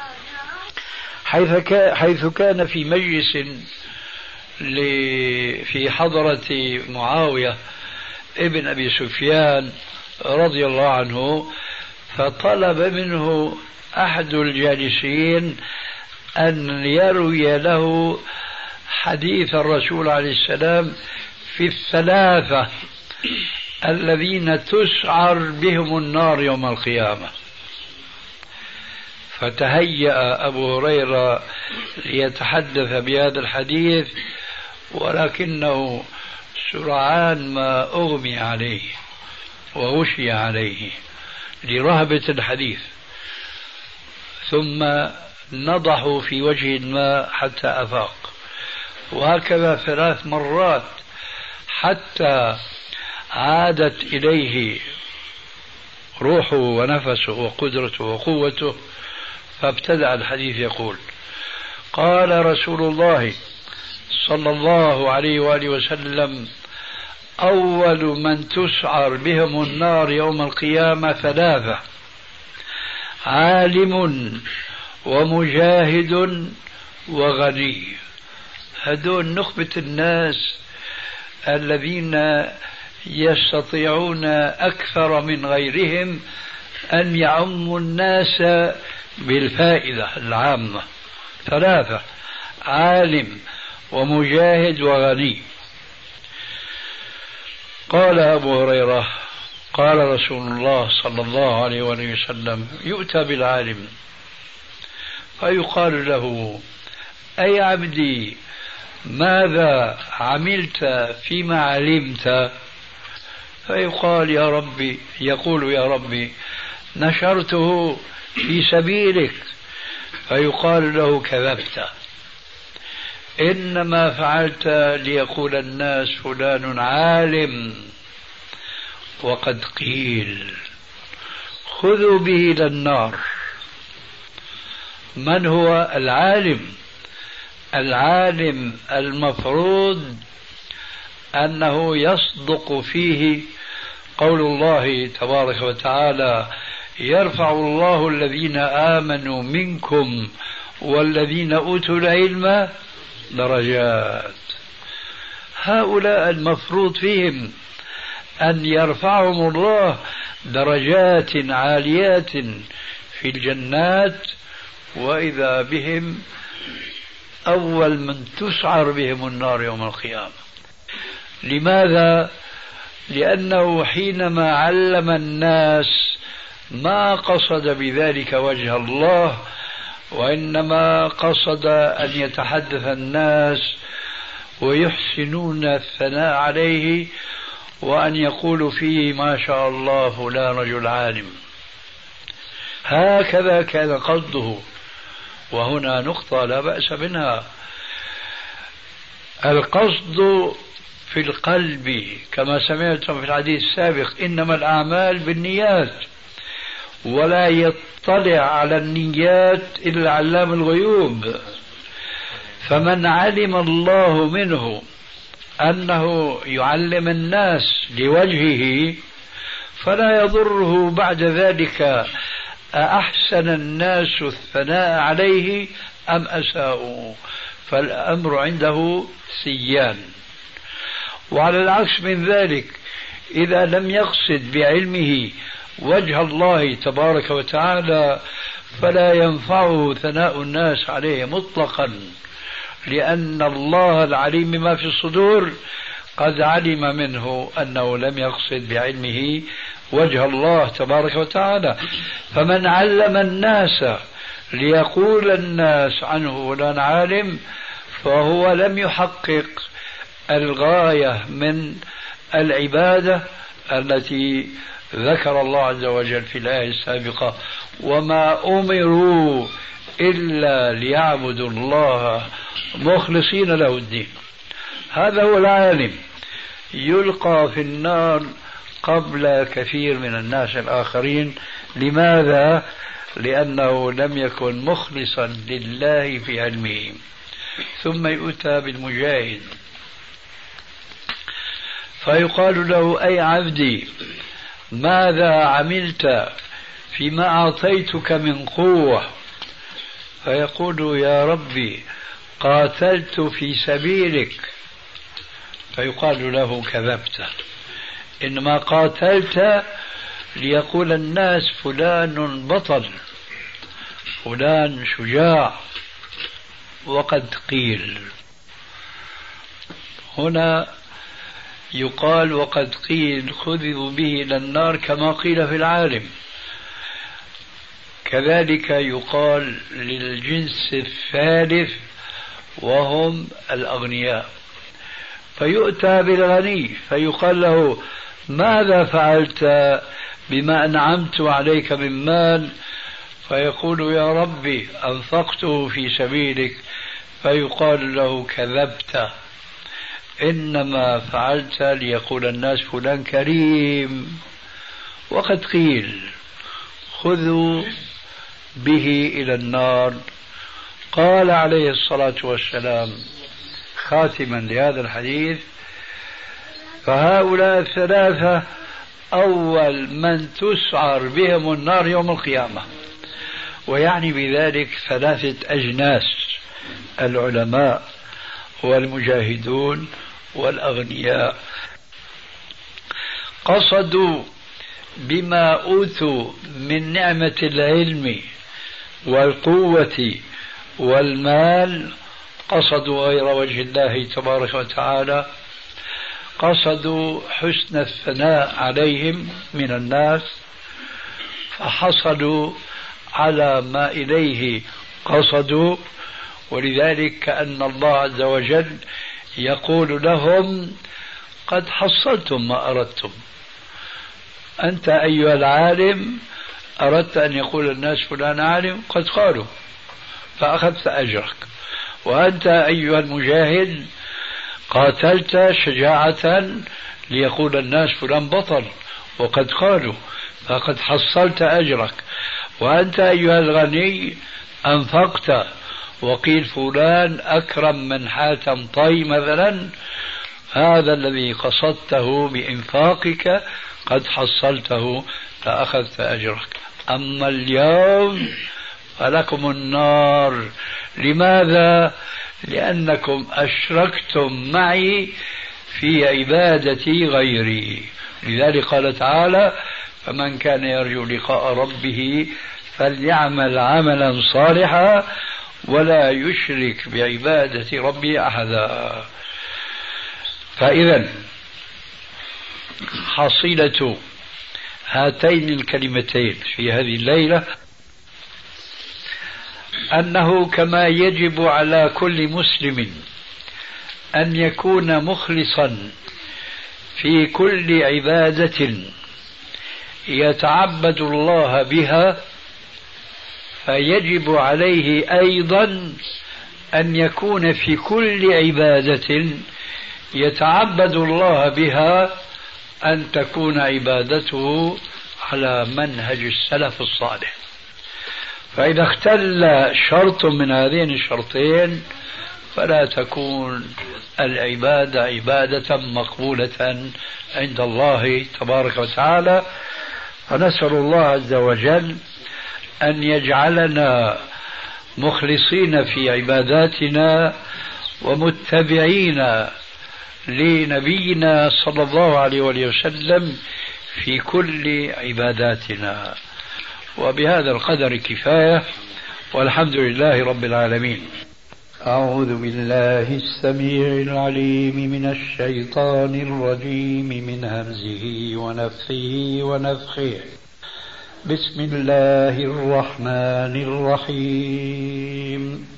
حيث كان في مجلس في حضرة معاوية ابن أبي سفيان رضي الله عنه، فطلب منه أحد الجالسين أن يروي له حديث الرسول عليه السلام في الثلاثة الذين تسعر بهم النار يوم القيامة. فتهيأ أبو هريرة ليتحدث بهذا الحديث، ولكنه سرعان ما أغمي عليه وغشي عليه لرهبة الحديث، ثم نضحوا في وجه ما حتى أفاق، وهكذا 3 مرات حتى عادت إليه روحه ونفسه وقدرته وقوته، فابتدأ الحديث يقول: قال رسول الله صلى الله عليه وآله وسلم: أول من تسعر بهم النار يوم القيامة 3: عالم ومجاهد وغني. هذول نخبة الناس الذين يستطيعون أكثر من غيرهم أن يعموا الناس بالفائدة العامة. 3: عالم ومجاهد وغني. قال أبو هريرة: قال رسول الله صلى الله عليه وسلم: يؤتى بالعالم فيقال له: أي عبدي ماذا عملت فيما علمت؟ فيقال: يا ربي، يقول: يا ربي نشرته في سبيلك. فيقال له: كذبت، إنما فعلت ليقول الناس فلان عالم، وقد قيل خذوا به إلى النار. من هو العالم؟ العالم المفروض أنه يصدق فيه قول الله تبارك وتعالى: يرفع الله الذين آمنوا منكم والذين أوتوا العلم درجات. هؤلاء المفروض فيهم أن يرفعهم الله درجات عاليات في الجنات، وإذا بهم أول من تسعر بهم النار يوم القيامة. لماذا؟ لأنه حينما علم الناس ما قصد بذلك وجه الله، وإنما قصد أن يتحدث الناس ويحسنون الثناء عليه، وأن يقولوا فيه: ما شاء الله فلان رجل عالم. هكذا كان قصده. وهنا نقطة لا بأس منها: القصد في القلب، كما سمعتم في الحديث السابق: إنما الأعمال بالنيات، ولا يطلع على النيات إلا علام الغيوب. فمن علم الله منه أنه يعلم الناس لوجهه فلا يضره بعد ذلك أحسن الناس الثناء عليه أم أساءوا، فالأمر عنده سيان. وعلى العكس من ذلك، إذا لم يقصد بعلمه وجه الله تبارك وتعالى فلا ينفعه ثناء الناس عليه مطلقا، لأن الله العليم بما في الصدور قد علم منه أنه لم يقصد بعلمه وجه الله تبارك وتعالى. فمن علم الناس ليقول الناس عنه فلان عالم فهو لم يحقق الغاية من العبادة التي ذكر الله عز وجل في الآية السابقة: وما أمروا إلا ليعبدوا الله مخلصين له الدين. هذا هو العالم، يلقى في النار قبل كثير من الناس الآخرين. لماذا؟ لأنه لم يكن مخلصا لله في علمه. ثم يؤتى بالمجاهد فيقال له: أي عبدي ماذا عملت فيما أعطيتك من قوة؟ فيقول: يا ربي قاتلت في سبيلك. فيقال له: كذبت، إنما قاتلت ليقول الناس فلان بطل، فلان شجاع، وقد قيل. هنا يقال وقد قيل خذوا به إلى النار كما قيل في العالم. كذلك يقال للجنس الثالث وهم الأغنياء، فيؤتى بالغني فيقال له: ماذا فعلت بما أنعمت عليك من مال؟ فيقول: يا ربي أنفقته في سبيلك. فيقال له: كذبت، إنما فعلت ليقول الناس فلان كريم، وقد قيل خذوا به إلى النار. قال عليه الصلاة والسلام خاتما لهذا الحديث: فهؤلاء الثلاثة أول من تسعر بهم النار يوم القيامة. ويعني بذلك ثلاثة أجناس: العلماء والمجاهدون والأغنياء. قصدوا بما أوتوا من نعمة العلم والقوة والمال، قصدوا غير وجه الله تبارك وتعالى، قصدوا حسن الثناء عليهم من الناس، فحصلوا على ما إليه قصدوا. ولذلك كأن الله عز وجل يقول لهم: قد حصلتم ما أردتم. أنت أيها العالم أردت أن يقول الناس فلان عالم، قد قالوا فأخذت أجرك. وأنت أيها المجاهد قاتلت شجاعة ليقول الناس فلان بطل، وقد قالوا فقد حصلت أجرك. وأنت أيها الغني أنفقت وقيل فلان أكرم من حاتم طي مثلا، هذا الذي قصدته بإنفاقك قد حصلته فأخذت أجرك. أما اليوم فلكم النار. لماذا؟ لأنكم أشركتم معي في عبادتي غيري. لذلك قال تعالى: فمن كان يرجو لقاء ربه فليعمل عملا صالحا ولا يشرك بعبادة ربه أحدا. فإذا حصيلة هاتين الكلمتين في هذه الليلة أنه كما يجب على كل مسلم أن يكون مخلصا في كل عبادة يتعبد الله بها، فيجب عليه أيضا أن يكون في كل عبادة يتعبد الله بها أن تكون عبادته على منهج السلف الصالح. فإذا اختل شرط من هذين الشرطين فلا تكون العبادة عبادة مقبولة عند الله تبارك وتعالى. فنسأل الله عز وجل أن يجعلنا مخلصين في عباداتنا ومتبعين لنبينا صلى الله عليه وسلم في كل عباداتنا. وبهذا القدر كفاية، والحمد لله رب العالمين. أعوذ بالله السميع العليم من الشيطان الرجيم من همزه ونفخه ونفخه. بسم الله الرحمن الرحيم.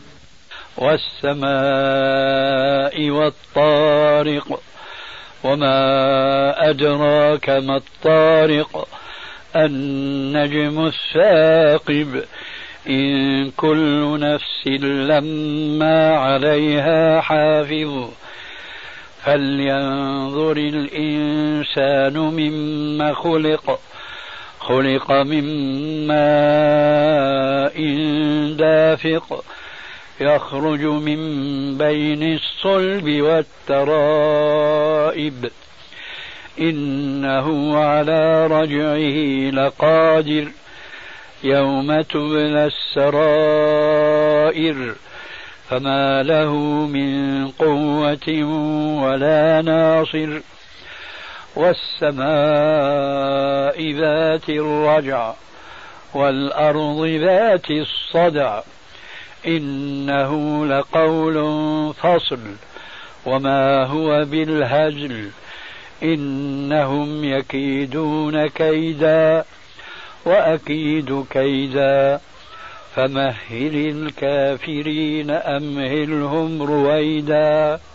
والسماء والطارق وما أدراك ما الطارق النجم الثاقب إن كل نفس لما عليها حافظ فلينظر الإنسان مما خلق من ماء دافق يخرج من بين الصلب والترائب إنه على رجعه لقادر يوم تبلى السرائر فما له من قوة ولا ناصر. والسماء ذات الرجع والأرض ذات الصدع إنه لقول فصل وما هو بالهزل إنهم يكيدون كيدا وأكيد كيدا فمهل الكافرين أمهلهم رويدا.